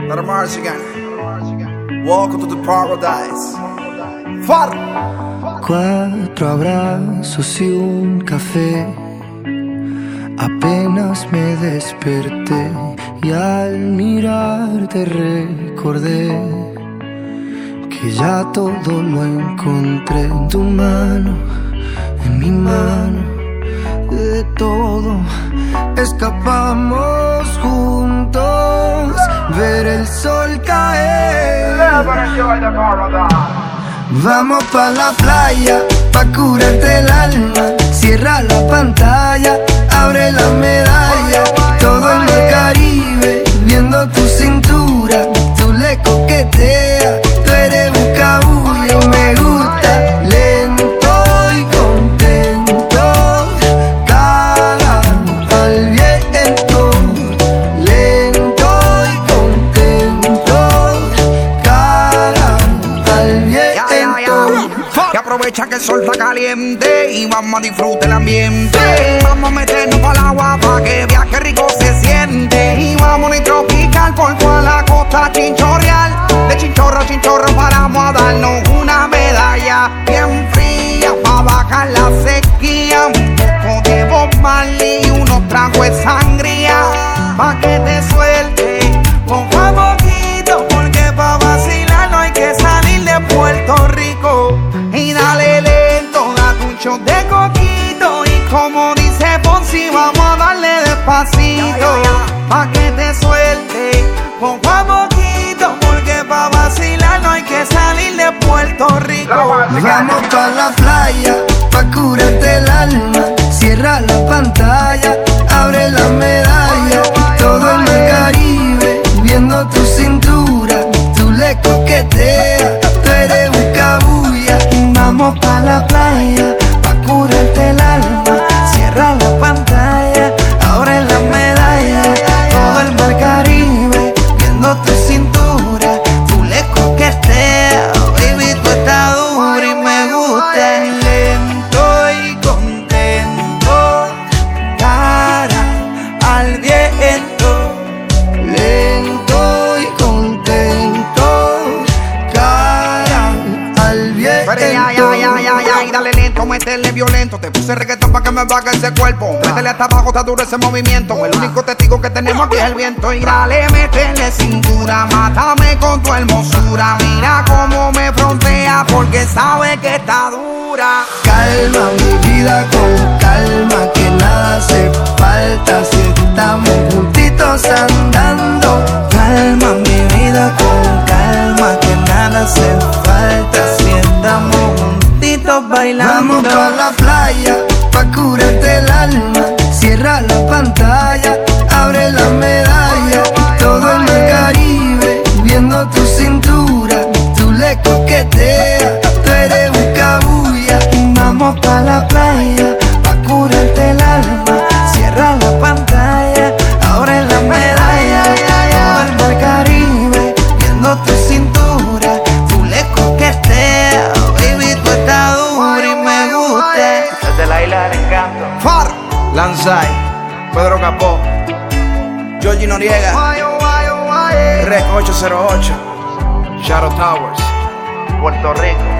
Not a Martigan. Welcome to the paradise. Far. 4 abrazos y un café. Apenas me desperté y al mirarte recordé que ya todo lo encontré en tu mano, en mi mano. De todo escapamos juntos, ver el sol caer. Vamos pa' la playa, pa' curarte el alma. Cierra la pantalla, abre la medalla. Todo el mar Caribe, viendo tu cintura. Tú le coqueteas, tú eres buscabulla y me gusta. Lento y contento, cara al viento. Lento y contento, cara al viento. Que aprovecha que el sol está caliente y vamos a disfrutar el ambiente. Vamos a meternos para el agua para que veas que rico se siente. Y vamos a tropical por toda la costa chinchorreal. De chinchorro a chinchorro paramos a darnos una medalla bien fría para bajar la sequía. Un poco de Bob Marley y unos tragos de sangría pa' que te suelte poco a poquito, porque pa' vacilar no hay que salir de Puerto Rico. Y dale lento, date un shot de coquito. Y como dice Ponzi, vamos a darle despacito pa' que te suelte poco a poquito, porque pa' vacilar no hay que salir de Puerto Rico. Vamos pa' la playa, pa' curarte el alma. Cierra la pantalla, abre la medalla. Todo el mar Caribe, viendo tu cintura. Tú le coqueteas, tú eres buscabulla. Vamos pa' la playa, pa' curarte el alma. Cierra la pantalla, abre la medalla. Todo el mar Caribe, viendo tu cintura. Tú le coqueteas, baby, tú estás dura y me gusta. Lento y contento, cara al viento. Lento y contento, cara al viento. Pero ya, dale lento, métele violento. Te puse reggaetón pa' que me baje ese cuerpo. Métele hasta abajo, está duro ese movimiento. El único testigo que tenemos aquí es el viento. Y dale, métele cintura, mátame con tu hermosura. Mira cómo me frontea, porque sabe que está dura. Calma mi vida con calma, que nada hace falta si estamos juntitos andando. Calma mi vida con calma, que nada hace falta si estamos juntitos bailando. Vamos pa' la playa, pa' curarte el alma. Cierra la pantalla, abre la medalla. Todo el mar Caribe, viendo tu cintura. Tú le coqueteas, tú eres buscabulla. Vamos pa' la playa, pa' curarte el alma. Cierra la pantalla, abre la medalla. Todo el mar Caribe, viendo tu cintura. Tú le coqueteas, baby, tú estás dura y me gusta. Desde la isla del encanto. Far, Lanzai, Pedro Capó, Georgie Noriega, Rec 808, Shadow Towers, Puerto Rico.